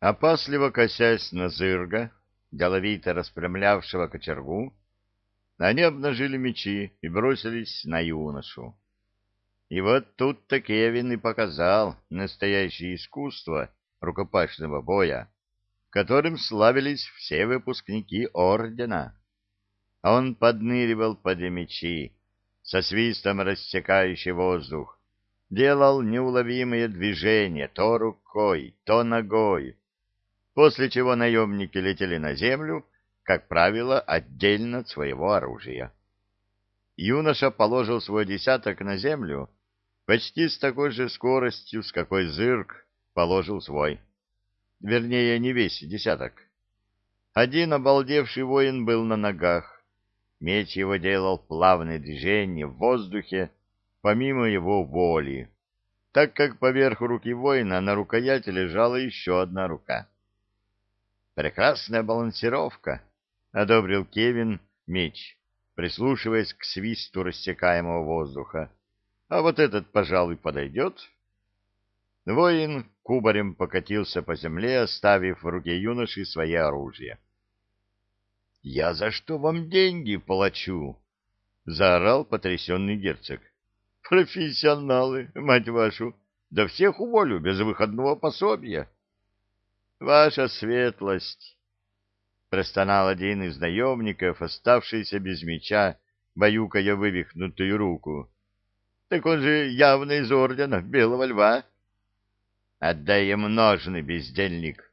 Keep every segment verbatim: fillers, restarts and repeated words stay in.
Опасливо косясь на Зырга, деловито распрямлявшего кочергу, они обнажили мечи и бросились на юношу. И вот тут-то Кевин и показал настоящее искусство рукопашного боя, которым славились все выпускники ордена. Он подныривал под мечи, со свистом рассекающий воздух, делал неуловимые движения то рукой, то ногой, после чего наемники летели на землю, как правило, отдельно от своего оружия. Юноша положил свой десяток на землю почти с такой же скоростью, с какой Зырк положил свой. Вернее, не весь десяток. Один обалдевший воин был на ногах. Меч его делал плавные движения в воздухе, помимо его воли, так как поверх руки воина на рукояти лежала еще одна рука. «Прекрасная балансировка», — одобрил Кевин меч, прислушиваясь к свисту рассекаемого воздуха. «А вот этот, пожалуй, подойдет». Воин кубарем покатился по земле, оставив в руке юноши свое оружие. «Я за что вам деньги плачу?» — заорал потрясенный герцог. «Профессионалы, мать вашу! Да всех уволю без выходного пособия!» «Ваша светлость!» — простонал один из наемников, оставшийся без меча, баюкая вывихнутую руку. «Так он же явно из ордена Белого Льва!» «Отдай ему ножны, бездельник!»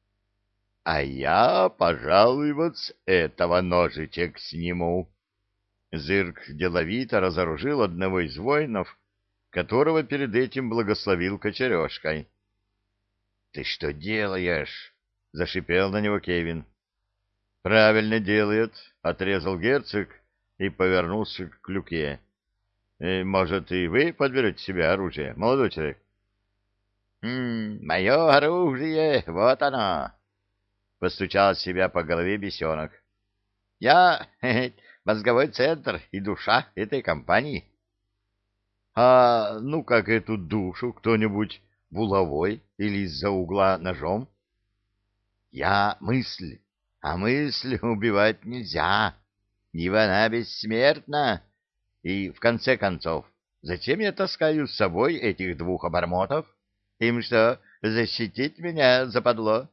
«А я, пожалуй, вот с этого ножичек сниму!» Зырк деловито разоружил одного из воинов, которого перед этим благословил кочережкой. — Ты что делаешь? — зашипел на него Кевин. — Правильно делает, — отрезал герцог и повернулся к Клюке. — Может, и вы подберете себе оружие, молодой человек? — Мое оружие, вот оно! — постучал себя по голове бесенок. — Я мозговой центр и душа этой компании. — А ну как эту душу кто-нибудь булавой или из-за угла ножом? — Я мысль, а мысль убивать нельзя, ибо она бессмертна. И, в конце концов, зачем я таскаю с собой этих двух обормотов? Им что, защитить меня западло?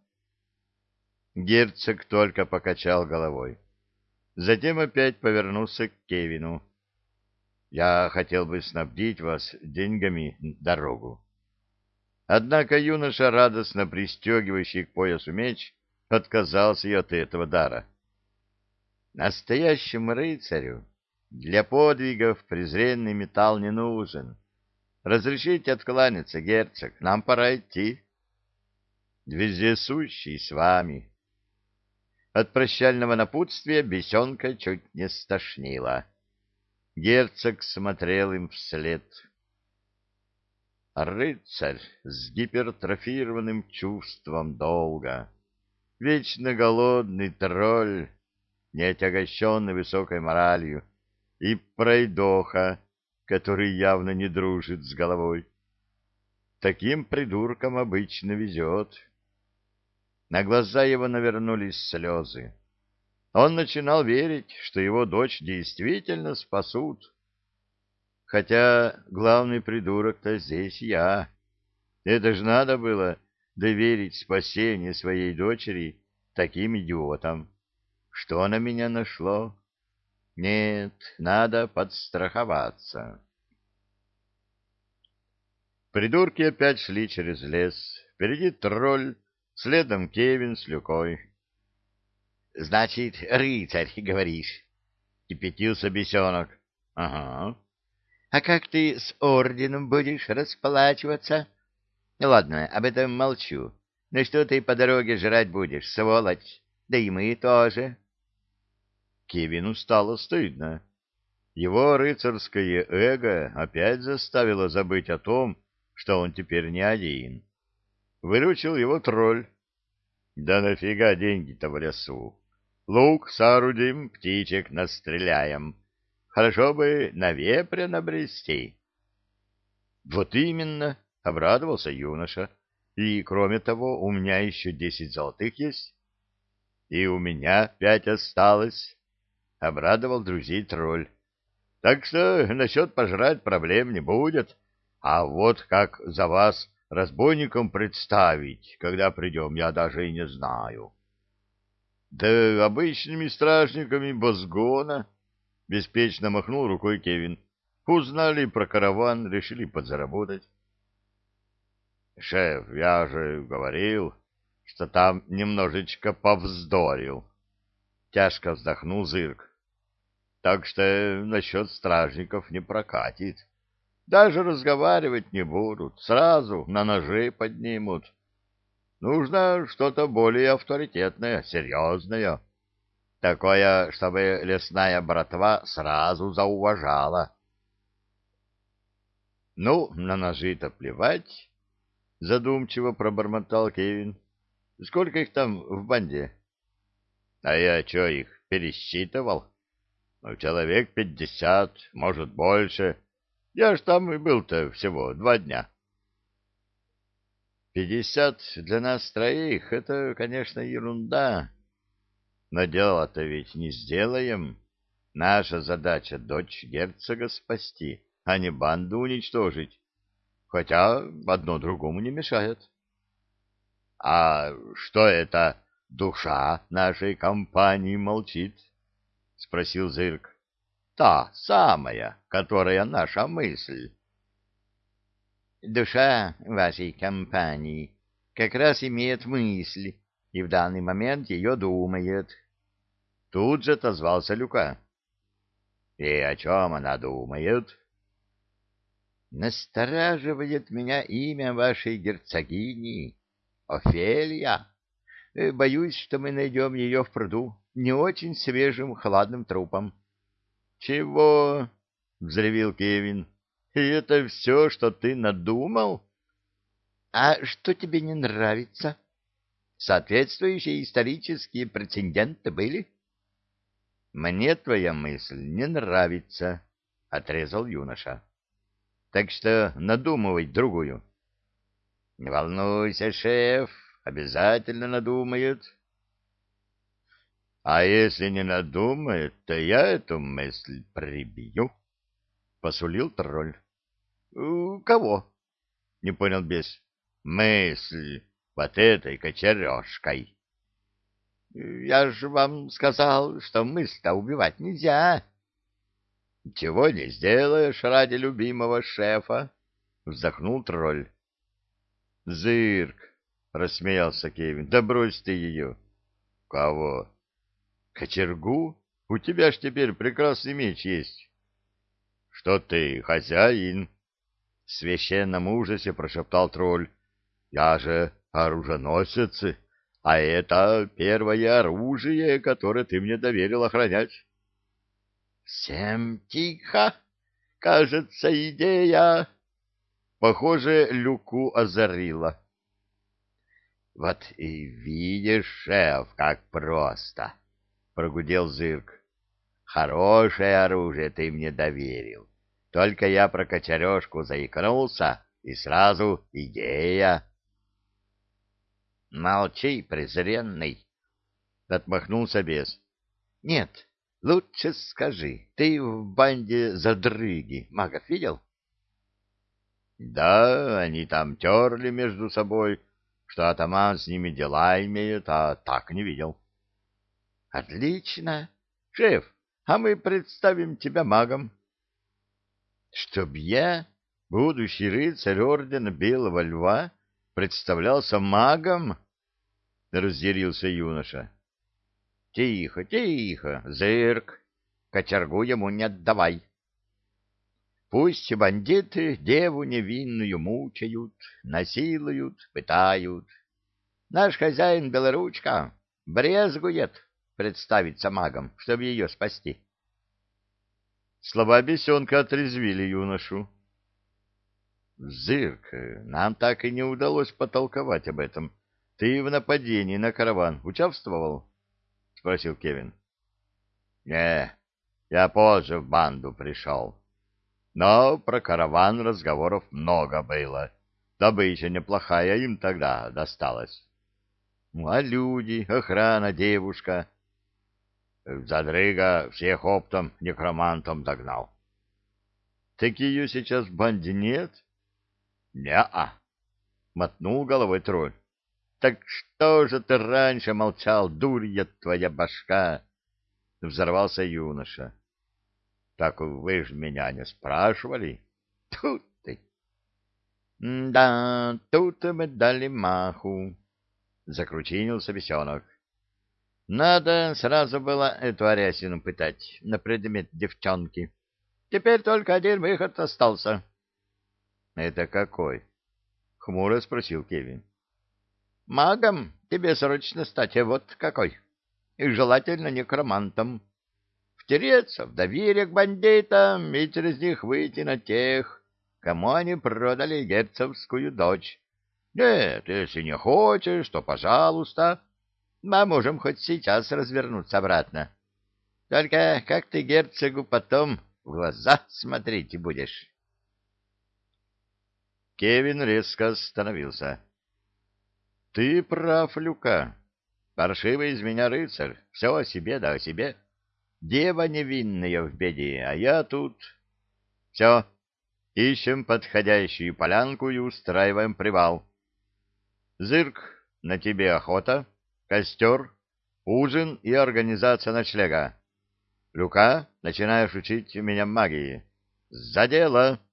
Герцог только покачал головой. Затем опять повернулся к Кевину. — Я хотел бы снабдить вас деньгами дорогу. Однако юноша, радостно пристегивающий к поясу меч, отказался и от этого дара. Настоящему рыцарю для подвигов презренный металл не нужен. Разрешите откланяться, герцог, нам пора идти. Вездесущий с вами. От прощального напутствия бесенка чуть не стошнило. Герцог смотрел им вслед. Рыцарь с гипертрофированным чувством долга, вечно голодный тролль, не отягощенный высокой моралью, и пройдоха, который явно не дружит с головой. Таким придуркам обычно везет. На глаза его навернулись слезы. Он начинал верить, что его дочь действительно спасут. Хотя главный придурок-то здесь я. Это ж надо было доверить спасение своей дочери таким идиотам. Что на меня нашло? Нет, надо подстраховаться. Придурки опять шли через лес. Впереди тролль, следом Кевин с Люкой. — Значит, рыцарь, говоришь? — кипятился бесенок. — Ага. — А как ты с орденом будешь расплачиваться? — Ладно, об этом молчу. Но что ты по дороге жрать будешь, сволочь? Да и мы тоже. Кевину стало стыдно. Его рыцарское эго опять заставило забыть о том, что он теперь не один. Выручил его тролль. Да нафига деньги-то в лесу? Лук соорудим, птичек настреляем. Хорошо бы на вепря набрести. Вот именно, — обрадовался юноша. И, кроме того, у меня еще десять золотых есть. И у меня пять осталось, — обрадовал друзей тролль. Так что насчет пожрать проблем не будет. А вот как за вас разбойникам представить, когда придем, я даже и не знаю. — Да обычными стражниками Бозгона, — беспечно махнул рукой Кевин. Узнали про караван, решили подзаработать. — Шеф, я же говорил, что там немножечко повздорил. Тяжко вздохнул Зырк. Так что насчет стражников не прокатит. Даже разговаривать не будут, сразу на ножи поднимут. Нужно что-то более авторитетное, серьезное. Такое, чтобы лесная братва сразу зауважала. — Ну, на ножи-то плевать, — задумчиво пробормотал Кевин. — Сколько их там в банде? — А я что, их пересчитывал? Ну, человек пятьдесят, может, больше. Я ж там и был-то всего два дня. — Пятьдесят для нас троих — это, конечно, ерунда. Но дело-то ведь не сделаем. Наша задача — дочь герцога спасти, а не банду уничтожить. Хотя одно другому не мешает. — А что это душа нашей компании молчит? — спросил Зырк. — Та самая, которая наша мысль. — Душа вашей компании как раз имеет мысль, и в данный момент ее думает. Тут же отозвался Люка. — И о чем она думает? — Настораживает меня имя вашей герцогини, Офелия. Боюсь, что мы найдем ее в пруду не очень свежим хладным трупом. — Чего? — взревел Кевин. — И это все, что ты надумал? — А что тебе не нравится? Соответствующие исторические прецеденты были? — Мне твоя мысль не нравится, — отрезал юноша. — Так что надумывай другую. — Не волнуйся, шеф, обязательно надумают. — А если не надумает, то я эту мысль прибью, — посулил тролль. — Кого? — не понял бес. — Мысль вот этой кочережкой. — Я же вам сказал, что мысль-то убивать нельзя. — Чего не сделаешь ради любимого шефа, — вздохнул тролль. — Зырк, — рассмеялся Кевин, — да брось ты ее. — Кого? — Кочергу? У тебя ж теперь прекрасный меч есть. — Что ты, хозяин? — в священном ужасе прошептал тролль. — Я же оруженосец, а это первое оружие, которое ты мне доверил охранять. — Всем тихо! Кажется, идея... Похоже, Люку озарило. — Вот и видишь, шеф, как просто! — прогудел Зырк. — Хорошее оружие ты мне доверил. Только я про кочережку заикнулся, и сразу идея. — Молчи, презренный! — отмахнулся бес. — Нет, лучше скажи, ты в банде задрыги магов видел? — Да, они там терли между собой, что атаман с ними дела имеет, а так не видел. — Отлично. Шеф, а мы представим тебя магом. — Чтоб я, будущий рыцарь ордена Белого Льва, представлялся магом? — разъярился юноша. — Тихо, тихо, Зырк, кочергу ему не отдавай. Пусть бандиты деву невинную мучают, насилуют, пытают. Наш хозяин Белоручка брезгует представиться магом, чтобы ее спасти. Слова бесенка отрезвили юношу. — Зырк, нам так и не удалось потолковать об этом. Ты в нападении на караван участвовал? — спросил Кевин. — Не, я позже в банду пришел. Но про караван разговоров много было. Добыча неплохая им тогда досталась. Ну, а люди, охрана, девушка? Задрыга всех оптом некромантом догнал. Так ее сейчас в банде нет? Не-а, мотнул головой тролль. Так что же ты раньше молчал, дурья твоя башка? Взорвался юноша. Так вы ж меня не спрашивали. Тут ты. Да, тут мы дали маху, закручинился бесенок. Надо сразу было эту Арясину пытать на предмет девчонки. Теперь только один выход остался. — Это какой? — хмуро спросил Кевин. — Магом тебе срочно стать, а вот какой. И желательно некромантом. Втереться в доверие к бандитам и через них выйти на тех, кому они продали герцогскую дочь. Нет, если не хочешь, то пожалуйста. Мы можем хоть сейчас развернуться обратно. Только как ты герцогу потом в глаза смотреть будешь? Кевин резко остановился. — Ты прав, Люка. Паршивый из меня рыцарь. Все о себе да о себе. Дева невинная в беде, а я тут... Все, ищем подходящую полянку и устраиваем привал. Зырк, на тебе охота, костер, ужин и организация ночлега. Люка, начинаешь учить меня магии. За дело!